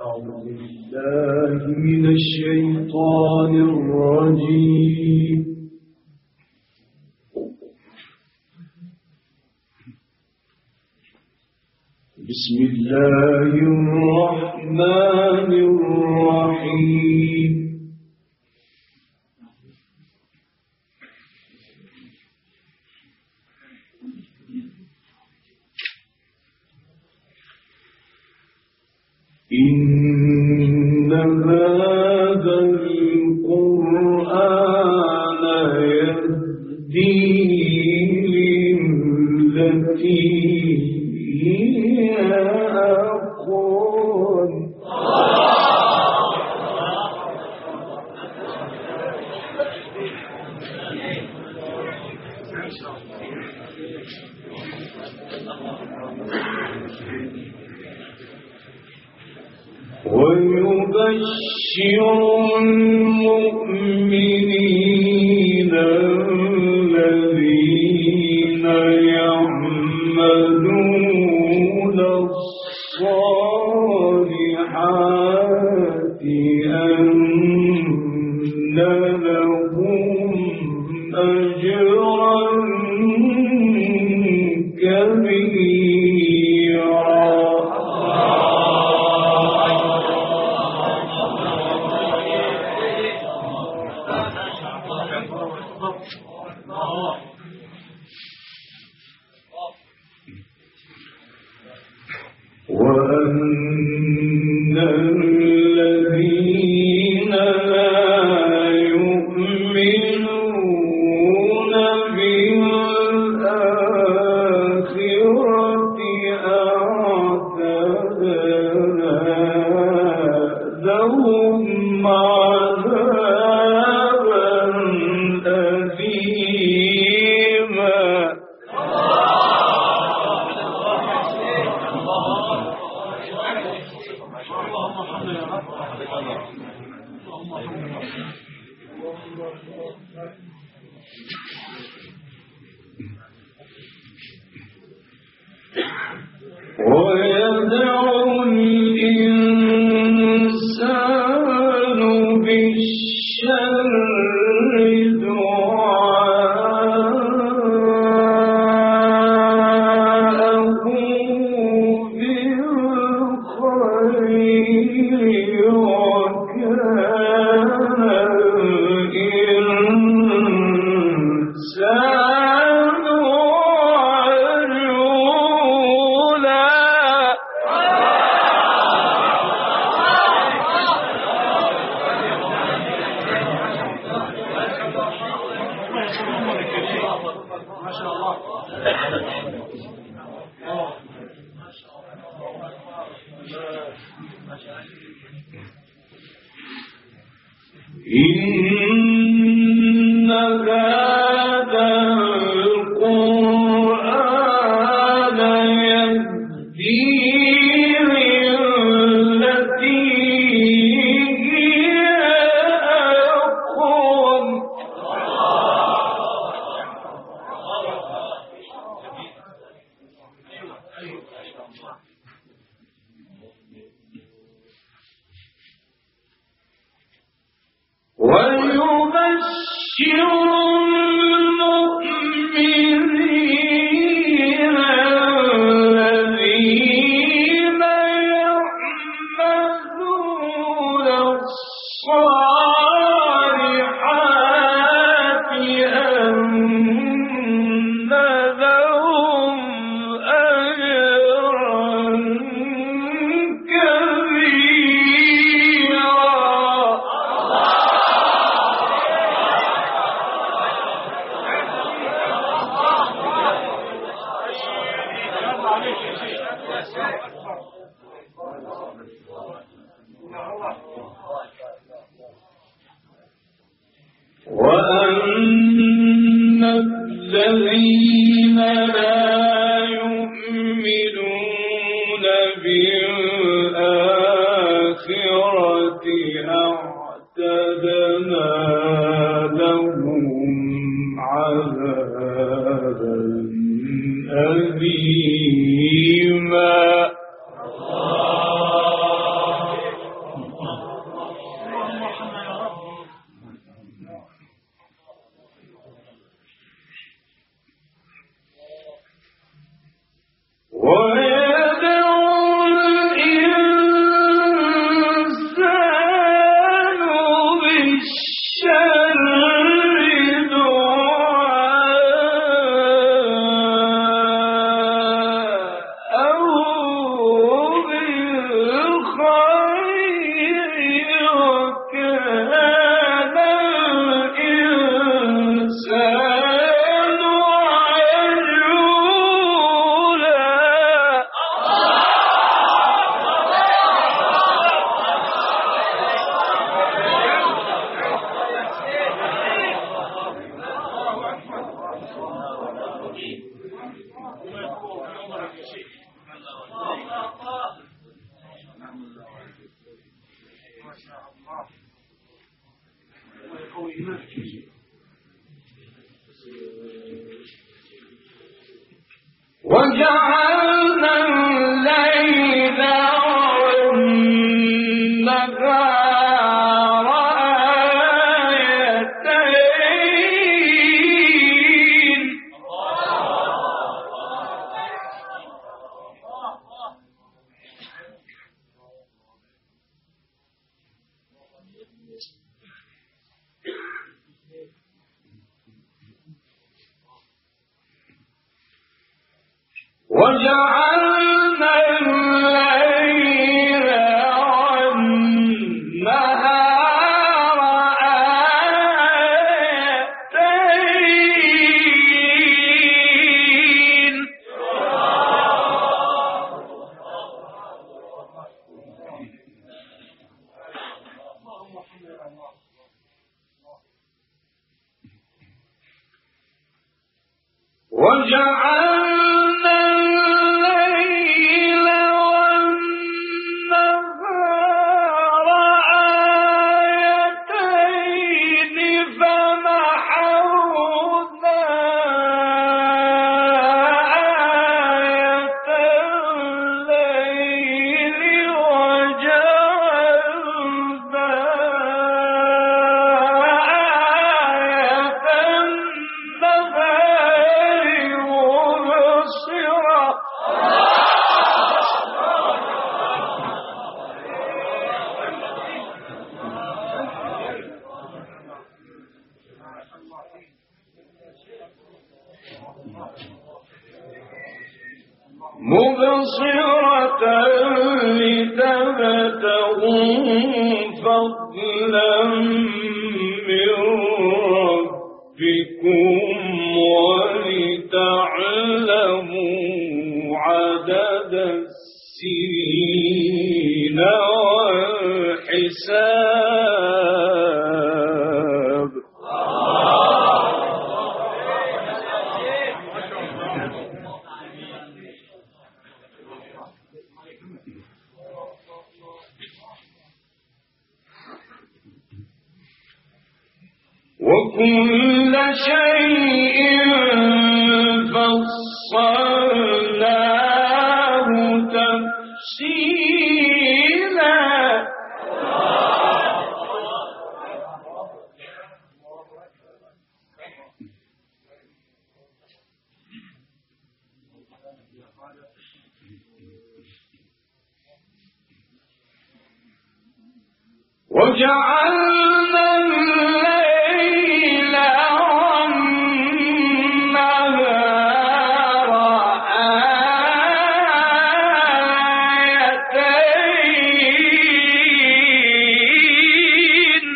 من الشيطان الرجيم. بسم الله الرحمن الرحيم. إن هذا القرآن يهدي للتي هي أقوم. ويبشر المؤمنين الذين يعملون الصالحات أن لهم أجرا كبيرا. وأن الذين لا يؤمنون بالآخرة أعتدنا لهم عذابا أليما. ويدعو الإنسان بالشر دعاءه بالخير وكان الإنسان عجولا. ما شاء الله. إن هذا القرآن يهدي للتي هي أقوم. ويبشر المؤمنين الذين يعملون الصالحات أن لهم أجرا كبيرا. وأن الذين لا يؤمنون بالآخرة أعتدنا لهم عذابا أليما. وجعلنا الليل والنهار آيتين وجعلنا الليل والنهار آيتين وجعلنا الليل والنهار آيتين فمحونا آية الليل وجعلنا آية النهار مبصرة لتبتغوا فضلا من ربكم ولتعلموا عدد السنين والحساب وكل شيء فصلناه تفصيلا وجعلنا الليل والنهار آيتين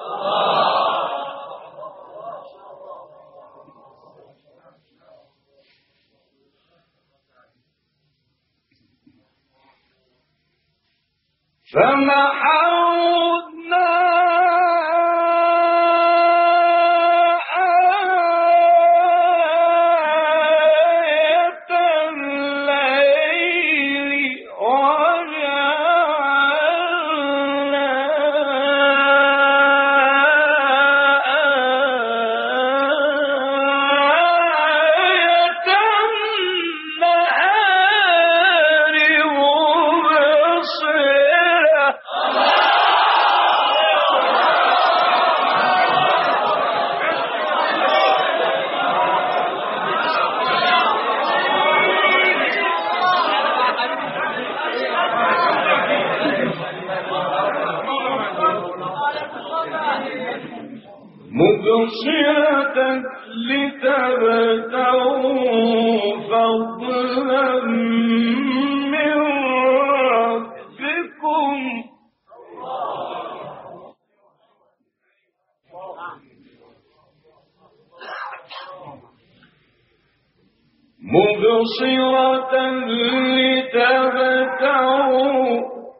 فمحونا آية الليل وجعلنا آية النهار مبصرة مبصرة لتبتغوا فضلا من ربكم مبصرة لتبتغوا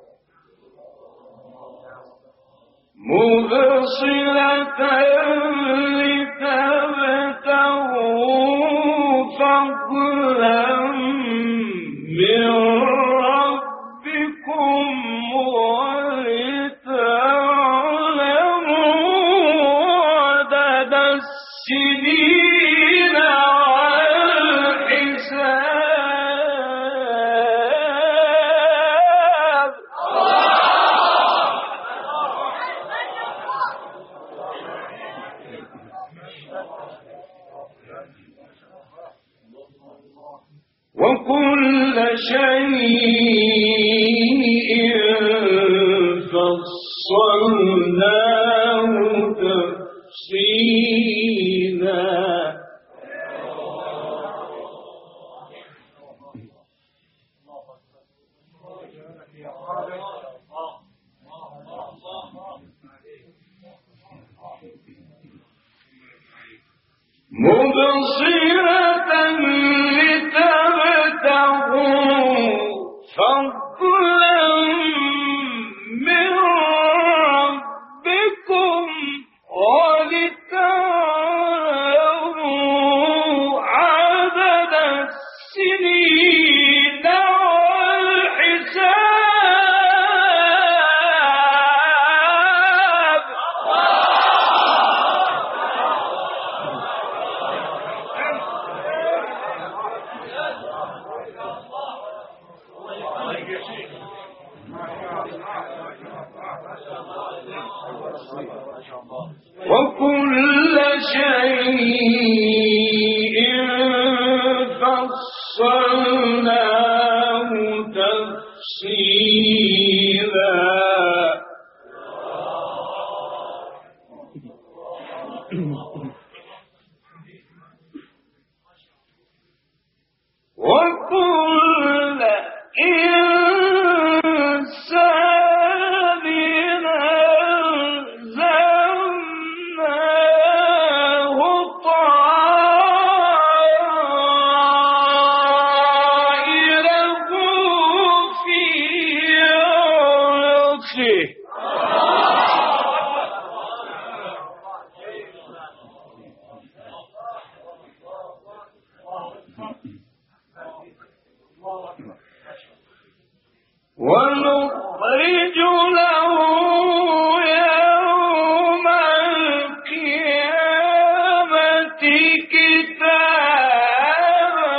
فضلا من ربكم ولتعلموا عدد السنين والحساب. وكل شيء فصلناه تفصيلا. مبصرة لتبتغوا فضلا من ربكم ولتعلموا عدد السنين والحساب. وكل شيء فصلناه تفصيلا. وكل إنسان ألزمناه طائره في عنقه. ونخرج له يوم القيامة كتابا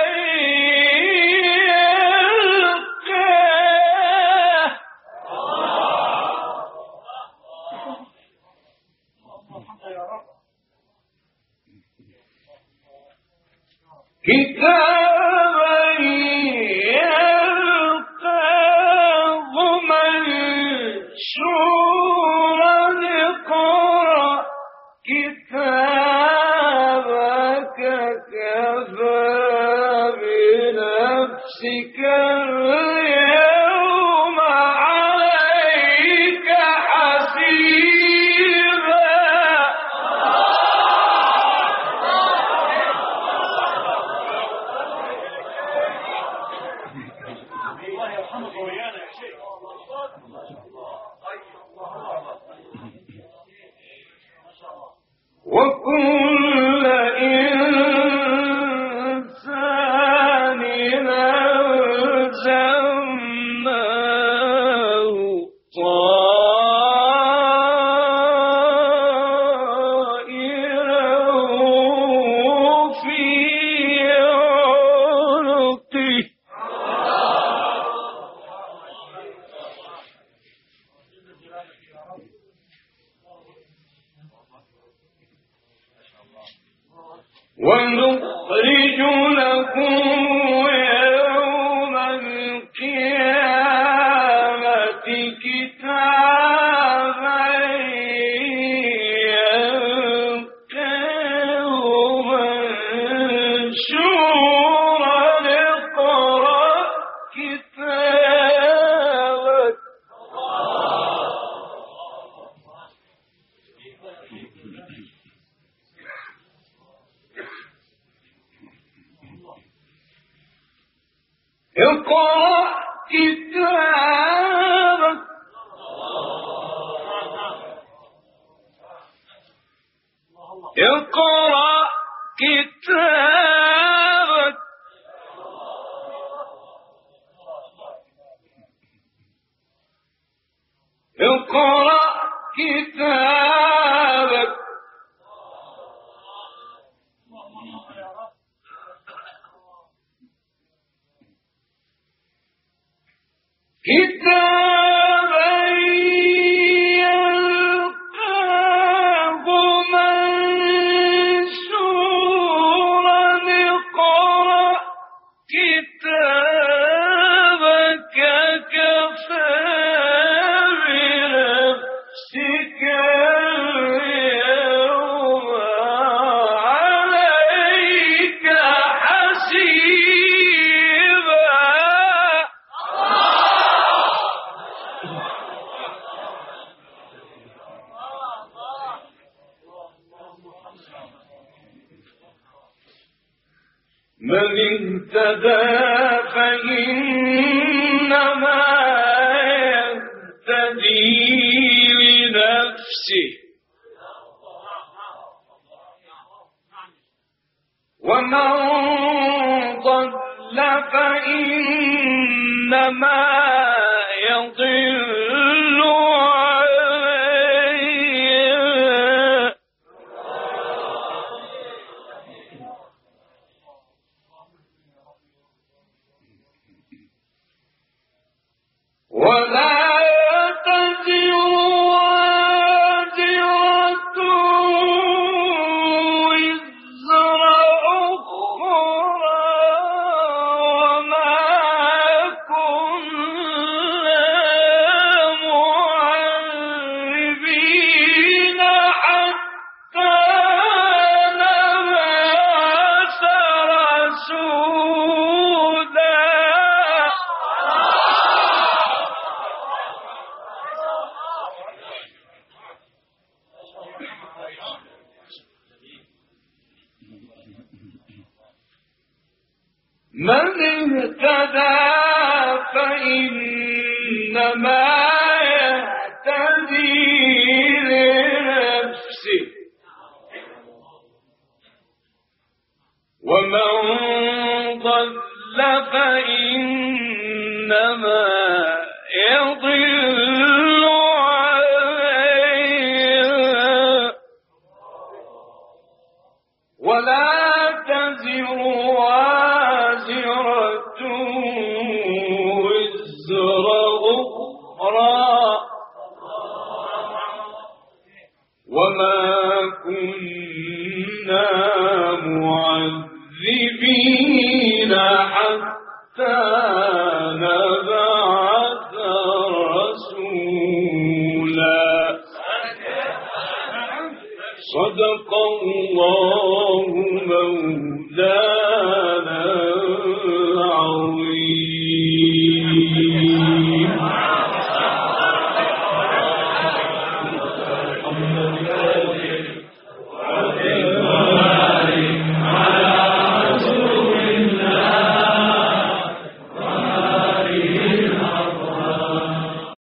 يلقاه منشورا. اقرأ كتابك كفى بنفسك اليوم عليك حسيبا. وكل إنسان ألزمناه طائره في عنقه. ونخرج لكم يوم القيامة كتابا يلقاه منشورا. اقرأ كتابك اقرأ كتابك اقرأ كتابك كتابا يلقاه منشورا اقرأ كتابك كفى بنفسك اليوم عليك حسيبا. من اهتدى فإنما يهتدي لنفسه ومن ضل فإنما يضل عليه. ولا تزر وازرة وزر أخرى وما كنا معذبين حتى نبعث رسولا. من اهتدى فإنما يهتدي لنفسه ومن ضل فإنما يضل عليه. ولا تزر وازرة وزر أخرى وما كنا معذبين حتى نبعث رسولا. صدق الله